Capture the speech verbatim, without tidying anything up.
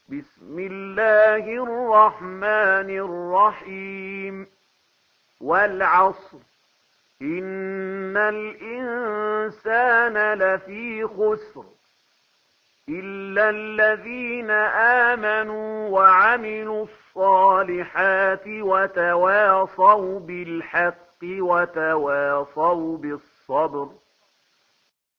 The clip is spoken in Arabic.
بسم الله الرحمن الرحيم والعصر إن الإنسان لفي خسر إلا الذين آمنوا وعملوا الصالحات وتواصوا بالحق وتواصوا بالصبر